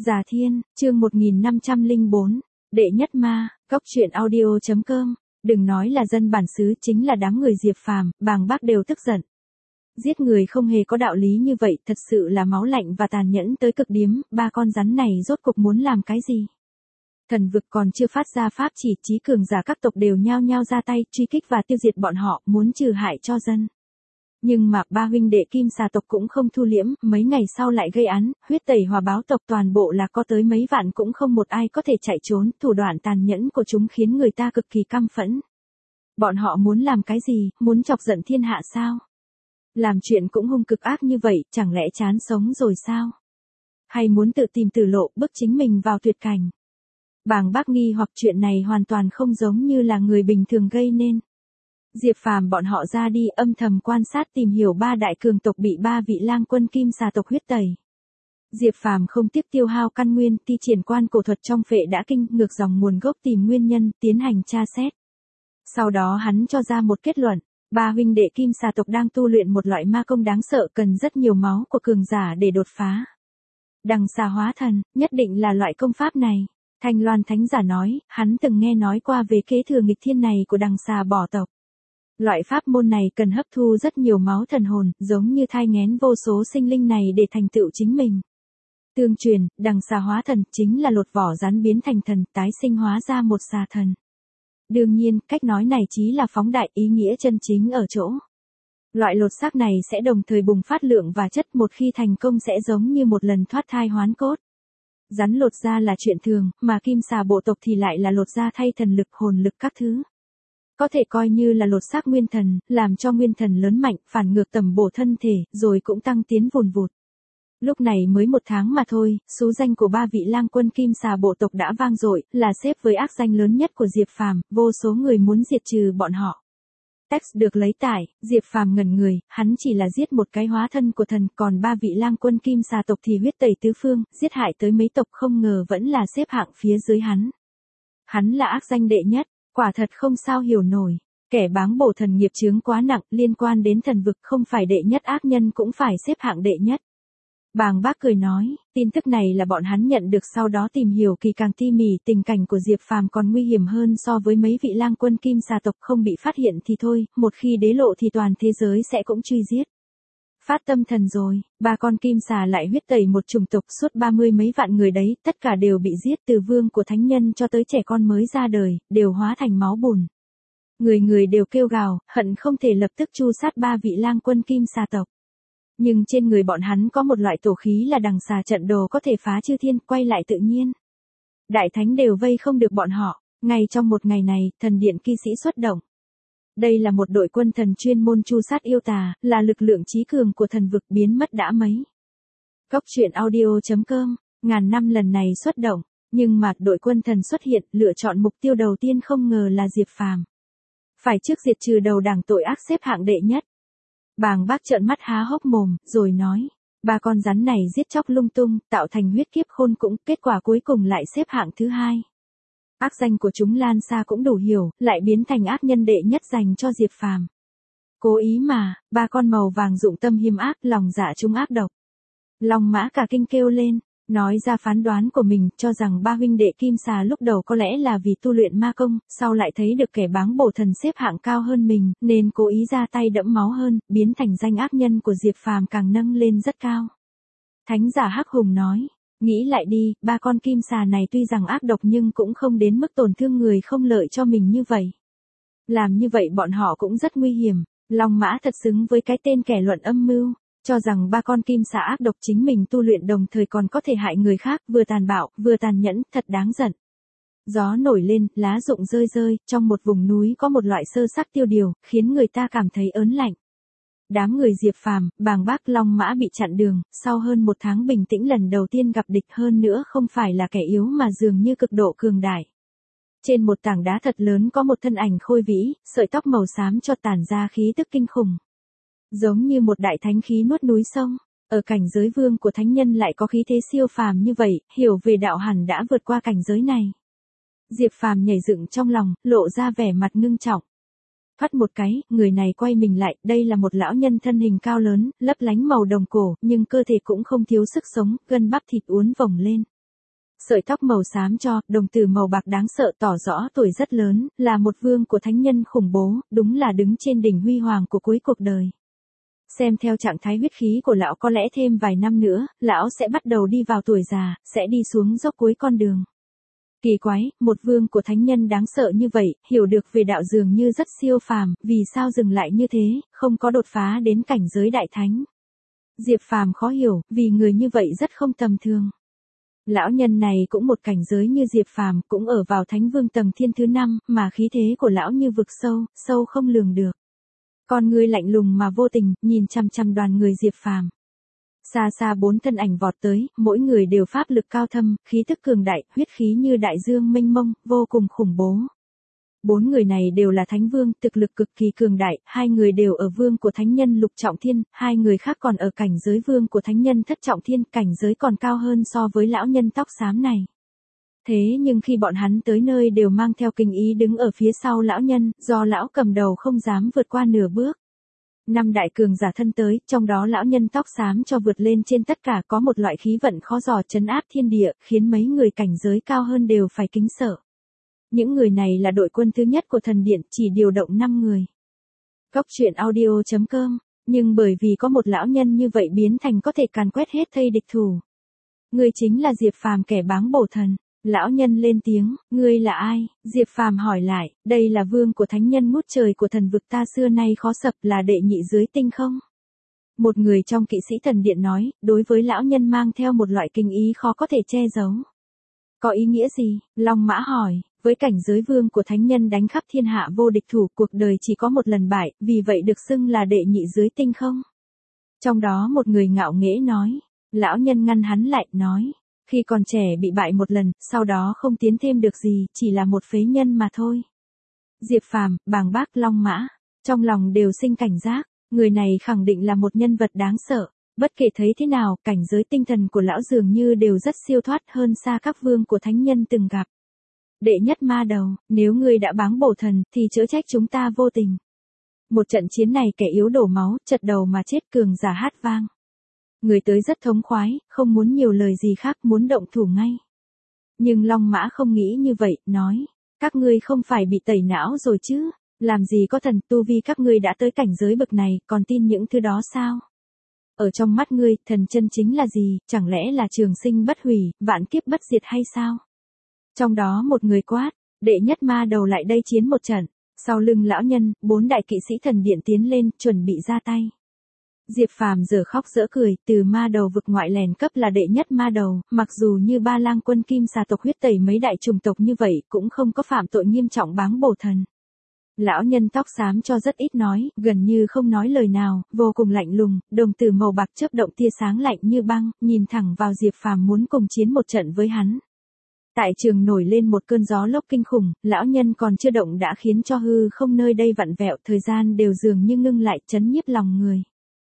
Già Thiên, chương 1504, đệ nhất ma, góc truyện audio.com, đừng nói là dân bản xứ, chính là đám người Diệp Phàm, Bàng Bác đều tức giận. Giết người không hề có đạo lý như vậy, thật sự là máu lạnh và tàn nhẫn tới cực điểm, ba con rắn này rốt cục muốn làm cái gì? Thần vực còn chưa phát ra pháp chỉ, chí cường giả các tộc đều nhao nhao ra tay, truy kích và tiêu diệt bọn họ, muốn trừ hại cho dân. Nhưng mà ba huynh đệ Kim Xà tộc cũng không thu liễm, mấy ngày sau lại gây án, huyết tẩy hòa báo tộc, toàn bộ là có tới mấy vạn cũng không một ai có thể chạy trốn, thủ đoạn tàn nhẫn của chúng khiến người ta cực kỳ căm phẫn. Bọn họ muốn làm cái gì, muốn chọc giận thiên hạ sao? Làm chuyện cũng hung cực ác như vậy, chẳng lẽ chán sống rồi sao? Hay muốn tự tìm tử lộ, bức chính mình vào tuyệt cảnh? Bàng Bác nghi hoặc chuyện này hoàn toàn không giống như là người bình thường gây nên. Diệp Phàm bọn họ ra đi âm thầm quan sát tìm hiểu ba đại cường tộc bị ba vị lang quân Kim Xà tộc huyết tẩy. Diệp Phàm không tiếc tiêu hao căn nguyên, thi triển quan cổ thuật trong Phệ Đã Kinh, ngược dòng nguồn gốc tìm nguyên nhân, tiến hành tra xét. Sau đó hắn cho ra một kết luận, ba huynh đệ Kim Xà tộc đang tu luyện một loại ma công đáng sợ, cần rất nhiều máu của cường giả để đột phá. Đằng xà hóa thần, nhất định là loại công pháp này. Thanh Loan Thánh Giả nói, hắn từng nghe nói qua về kế thừa nghịch thiên này của đằng xà bỏ tộc. Loại pháp môn này cần hấp thu rất nhiều máu thần hồn, giống như thai nghén vô số sinh linh này để thành tựu chính mình. Tương truyền, đằng xà hóa thần chính là lột vỏ rắn biến thành thần, tái sinh hóa ra một xà thần. Đương nhiên, cách nói này chỉ là phóng đại, ý nghĩa chân chính ở chỗ. Loại lột xác này sẽ đồng thời bùng phát lượng và chất, một khi thành công sẽ giống như một lần thoát thai hoán cốt. Rắn lột da là chuyện thường, mà Kim Xà bộ tộc thì lại là lột da thay thần lực, hồn lực các thứ. Có thể coi như là lột xác nguyên thần, làm cho nguyên thần lớn mạnh, phản ngược tầm bổ thân thể, rồi cũng tăng tiến vùn vụt. Lúc này mới 1 tháng mà thôi, số danh của ba vị lang quân Kim Xà bộ tộc đã vang dội, là xếp với ác danh lớn nhất của Diệp Phàm, vô số người muốn diệt trừ bọn họ. Text được lấy tải, Diệp Phàm ngẩn người, hắn chỉ là giết một cái hóa thân của thần, còn ba vị lang quân Kim Xà tộc thì huyết tẩy tứ phương, giết hại tới mấy tộc, không ngờ vẫn là xếp hạng phía dưới hắn. Hắn là ác danh đệ nhất. Quả thật không sao hiểu nổi, kẻ báng bổ thần nghiệp chướng quá nặng, liên quan đến thần vực, không phải đệ nhất ác nhân cũng phải xếp hạng đệ nhất. Bàng Bác cười nói, tin tức này là bọn hắn nhận được sau đó tìm hiểu kỳ càng tỉ mỉ, tình cảnh của Diệp Phàm còn nguy hiểm hơn so với mấy vị lang quân Kim Xà tộc, không bị phát hiện thì thôi, một khi đế lộ thì toàn thế giới sẽ cũng truy giết. Phát tâm thần rồi, ba con Kim Xà lại huyết tẩy một chủng tộc, suốt 30 mấy vạn người đấy, tất cả đều bị giết, từ vương của thánh nhân cho tới trẻ con mới ra đời, đều hóa thành máu bùn. Người người đều kêu gào, hận không thể lập tức tru sát ba vị lang quân Kim Xà tộc. Nhưng trên người bọn hắn có một loại tổ khí là đằng xà trận đồ, có thể phá chư thiên, quay lại tự nhiên. Đại thánh đều vây không được bọn họ, ngay trong một ngày này, thần điện kỵ sĩ xuất động. Đây là một đội quân thần chuyên môn tru sát yêu tà, là lực lượng chí cường của thần vực, biến mất đã mấy. Góc truyện audio.com, ngàn năm lần này xuất động, nhưng mà đội quân thần xuất hiện, lựa chọn mục tiêu đầu tiên không ngờ là Diệp Phàm. Phải trước diệt trừ đầu đảng tội ác xếp hạng đệ nhất. Bàng Bác trợn mắt há hốc mồm, rồi nói, ba con rắn này giết chóc lung tung, tạo thành huyết kiếp khôn cũng, kết quả cuối cùng lại xếp hạng thứ hai. Ác danh của chúng lan xa cũng đủ hiểu, lại biến thành ác nhân đệ nhất dành cho Diệp Phàm. Cố ý mà, ba con màu vàng dụng tâm hiểm ác, lòng dạ chúng ác độc. Long Mã cả kinh kêu lên, nói ra phán đoán của mình, cho rằng ba huynh đệ Kim Xà lúc đầu có lẽ là vì tu luyện ma công, sau lại thấy được kẻ báng bổ thần xếp hạng cao hơn mình, nên cố ý ra tay đẫm máu hơn, biến thành danh ác nhân của Diệp Phàm càng nâng lên rất cao. Thánh giả Hắc Hùng nói, nghĩ lại đi, ba con Kim Xà này tuy rằng ác độc nhưng cũng không đến mức tổn thương người không lợi cho mình như vậy. Làm như vậy bọn họ cũng rất nguy hiểm. Long Mã thật xứng với cái tên kẻ luận âm mưu, cho rằng ba con Kim Xà ác độc, chính mình tu luyện đồng thời còn có thể hại người khác, vừa tàn bạo, vừa tàn nhẫn, thật đáng giận. Gió nổi lên, lá rụng rơi rơi, trong một vùng núi có một loại sơ sắc tiêu điều, khiến người ta cảm thấy ớn lạnh. Đám người Diệp Phàm, Bàng Bác, Long Mã bị chặn đường, sau hơn 1 tháng bình tĩnh lần đầu tiên gặp địch, hơn nữa không phải là kẻ yếu mà dường như cực độ cường đại. Trên một tảng đá thật lớn có một thân ảnh khôi vĩ, sợi tóc màu xám cho tản ra khí tức kinh khủng. Giống như một đại thánh khí nuốt núi sông, ở cảnh giới vương của thánh nhân lại có khí thế siêu phàm như vậy, hiểu về đạo hẳn đã vượt qua cảnh giới này. Diệp Phàm nhảy dựng trong lòng, lộ ra vẻ mặt ngưng trọng. Thoát một cái, người này quay mình lại, đây là một lão nhân thân hình cao lớn, lấp lánh màu đồng cổ, nhưng cơ thể cũng không thiếu sức sống, gân bắp thịt uốn vòng lên. Sợi tóc màu xám cho, đồng tử màu bạc đáng sợ tỏ rõ tuổi rất lớn, là một vương của thánh nhân khủng bố, đúng là đứng trên đỉnh huy hoàng của cuối cuộc đời. Xem theo trạng thái huyết khí của lão có lẽ thêm vài năm nữa, lão sẽ bắt đầu đi vào tuổi già, sẽ đi xuống dốc cuối con đường. Kỳ quái, một vương của thánh nhân đáng sợ như vậy, hiểu được về đạo dường như rất siêu phàm, vì sao dừng lại như thế, không có đột phá đến cảnh giới đại thánh. Diệp Phàm khó hiểu, vì người như vậy rất không tầm thường. Lão nhân này cũng một cảnh giới như Diệp Phàm, cũng ở vào thánh vương tầng thiên thứ 5, mà khí thế của lão như vực sâu, sâu không lường được. Con người lạnh lùng mà vô tình, nhìn chằm chằm đoàn người Diệp Phàm. Xa xa 4 thân ảnh vọt tới, mỗi người đều pháp lực cao thâm, khí tức cường đại, huyết khí như đại dương mênh mông, vô cùng khủng bố. 4 người này đều là thánh vương, thực lực cực kỳ cường đại, 2 người đều ở vương của thánh nhân lục trọng thiên, 2 người khác còn ở cảnh giới vương của thánh nhân thất trọng thiên, cảnh giới còn cao hơn so với lão nhân tóc xám này. Thế nhưng khi bọn hắn tới nơi đều mang theo kinh ý đứng ở phía sau lão nhân, do lão cầm đầu không dám vượt qua nửa bước. 5 đại cường giả thân tới, trong đó lão nhân tóc xám cho vượt lên trên tất cả, có một loại khí vận khó dò trấn áp thiên địa, khiến mấy người cảnh giới cao hơn đều phải kính sợ. Những người này là đội quân thứ nhất của thần điện, chỉ điều động 5 người. Cóc truyện audio.com, nhưng bởi vì có một lão nhân như vậy biến thành có thể càn quét hết thây địch thủ. Người chính là Diệp Phàm, kẻ báng bổ thần. Lão nhân lên tiếng, ngươi là ai? Diệp Phàm hỏi lại, đây là vương của thánh nhân ngút trời của thần vực ta, xưa nay khó sập, là đệ nhị dưới tinh không? Một người trong kỵ sĩ thần điện nói, đối với lão nhân mang theo một loại kinh ý khó có thể che giấu. Có ý nghĩa gì? Long Mã hỏi, với cảnh giới vương của thánh nhân đánh khắp thiên hạ vô địch thủ, cuộc đời chỉ có một lần bại, vì vậy được xưng là đệ nhị dưới tinh không? Trong đó một người ngạo nghễ nói, lão nhân ngăn hắn lại, nói, khi còn trẻ bị bại một lần, sau đó không tiến thêm được gì, chỉ là một phế nhân mà thôi. Diệp Phàm, Bàng Bác, Long Mã, trong lòng đều sinh cảnh giác, người này khẳng định là một nhân vật đáng sợ, bất kể thấy thế nào, cảnh giới tinh thần của lão dường như đều rất siêu thoát hơn xa các vương của thánh nhân từng gặp. Đệ nhất ma đầu, nếu ngươi đã báng bổ thần, thì chớ trách chúng ta vô tình. Một trận chiến này kẻ yếu đổ máu, chật đầu mà chết, cường giả hát vang. Người tới rất thống khoái, không muốn nhiều lời gì khác, muốn động thủ ngay. Nhưng Long Mã không nghĩ như vậy, nói, các ngươi không phải bị tẩy não rồi chứ, làm gì có thần, tu vi các ngươi đã tới cảnh giới bậc này, còn tin những thứ đó sao? Ở trong mắt ngươi, thần chân chính là gì, chẳng lẽ là trường sinh bất hủy, vạn kiếp bất diệt hay sao? Trong đó một người quát, đệ nhất ma đầu lại đây chiến một trận. Sau lưng lão nhân, 4 đại kỵ sĩ thần điện tiến lên, chuẩn bị ra tay. Diệp Phàm giờ khóc dỡ cười, từ ma đầu vực ngoại lèn cấp là đệ nhất ma đầu, mặc dù như Ba Lang quân Kim Xà tộc huyết tẩy mấy đại chủng tộc như vậy, cũng không có phạm tội nghiêm trọng báng bổ thần. Lão nhân tóc xám cho rất ít nói, gần như không nói lời nào, vô cùng lạnh lùng, đồng tử màu bạc chớp động tia sáng lạnh như băng, nhìn thẳng vào Diệp Phàm muốn cùng chiến một trận với hắn. Tại trường nổi lên một cơn gió lốc kinh khủng, lão nhân còn chưa động đã khiến cho hư không nơi đây vặn vẹo, thời gian đều dường như ngưng lại, chấn nhiếp lòng người.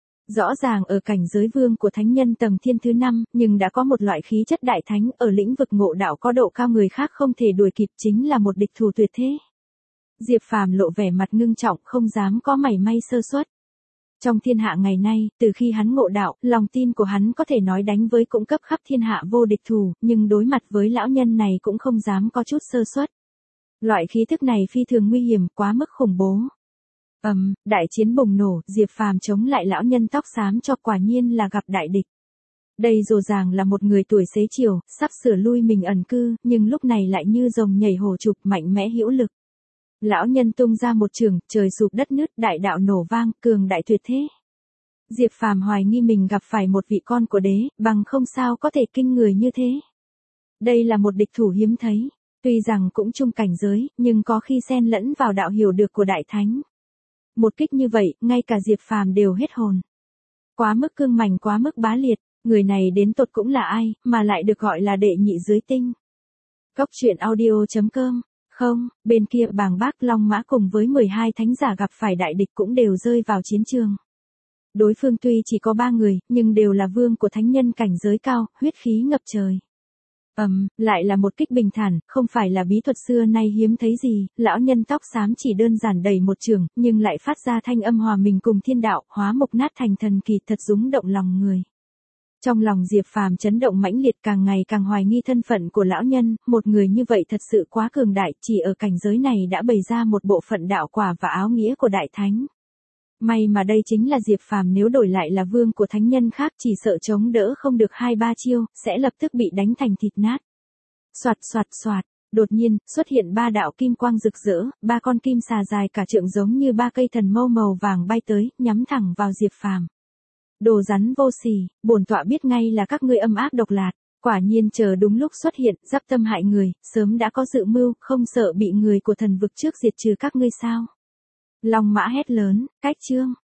Rõ ràng ở cảnh giới vương của thánh nhân tầng thiên thứ 5, nhưng đã có một loại khí chất đại thánh, ở lĩnh vực ngộ đạo có độ cao người khác không thể đuổi kịp, chính là một địch thủ tuyệt thế. Diệp Phàm lộ vẻ mặt ngưng trọng, không dám có mảy may sơ suất. Trong thiên hạ ngày nay, từ khi hắn ngộ đạo, lòng tin của hắn có thể nói đánh với cũng cấp khắp thiên hạ vô địch thủ, nhưng đối mặt với lão nhân này cũng không dám có chút sơ suất. Loại khí thức này phi thường nguy hiểm, quá mức khủng bố. Đại chiến bùng nổ, Diệp Phàm chống lại lão nhân tóc xám cho, quả nhiên là gặp đại địch. Đây rõ ràng là một người tuổi xế chiều, sắp sửa lui mình ẩn cư, nhưng lúc này lại như rồng nhảy hồ trục, mạnh mẽ hữu lực. Lão nhân tung ra một trường, trời sụp đất nứt, đại đạo nổ vang, cường đại tuyệt thế. Diệp Phàm hoài nghi mình gặp phải một vị con của đế, bằng không sao có thể kinh người như thế. Đây là một địch thủ hiếm thấy, tuy rằng cũng chung cảnh giới, nhưng có khi xen lẫn vào đạo hiểu được của đại thánh. Một kích như vậy, ngay cả Diệp Phàm đều hết hồn. Quá mức cương mảnh, quá mức bá liệt, người này đến tột cũng là ai, mà lại được gọi là đệ nhị dưới tinh. Cóc truyện audio.com. Không, bên kia Bàng Bác, Long Mã cùng với 12 thánh giả gặp phải đại địch cũng đều rơi vào chiến trường. Đối phương tuy chỉ có 3 người, nhưng đều là vương của thánh nhân cảnh giới cao, huyết khí ngập trời. Lại là một kích bình thản, không phải là bí thuật xưa nay hiếm thấy gì, lão nhân tóc xám chỉ đơn giản đẩy một trường, nhưng lại phát ra thanh âm hòa mình cùng thiên đạo, hóa mục nát thành thần kỳ, thật rúng động lòng người. Trong lòng Diệp Phàm chấn động mãnh liệt, càng ngày càng hoài nghi thân phận của lão nhân, một người như vậy thật sự quá cường đại, chỉ ở cảnh giới này đã bày ra một bộ phận đạo quả và áo nghĩa của đại thánh. May mà đây chính là Diệp Phàm, nếu đổi lại là vương của thánh nhân khác chỉ sợ chống đỡ không được 2-3 chiêu, sẽ lập tức bị đánh thành thịt nát. Soạt soạt soạt, đột nhiên, xuất hiện 3 đạo kim quang rực rỡ, 3 con kim xà dài cả trượng giống như 3 cây thần mâu màu vàng bay tới, nhắm thẳng vào Diệp Phàm. Đồ rắn vô sỉ, bổn tọa biết ngay là các ngươi âm ác độc lạt, quả nhiên chờ đúng lúc xuất hiện, dắp tâm hại người, sớm đã có dự mưu, không sợ bị người của thần vực trước diệt trừ các ngươi sao? Long Mã hét lớn, cách chương.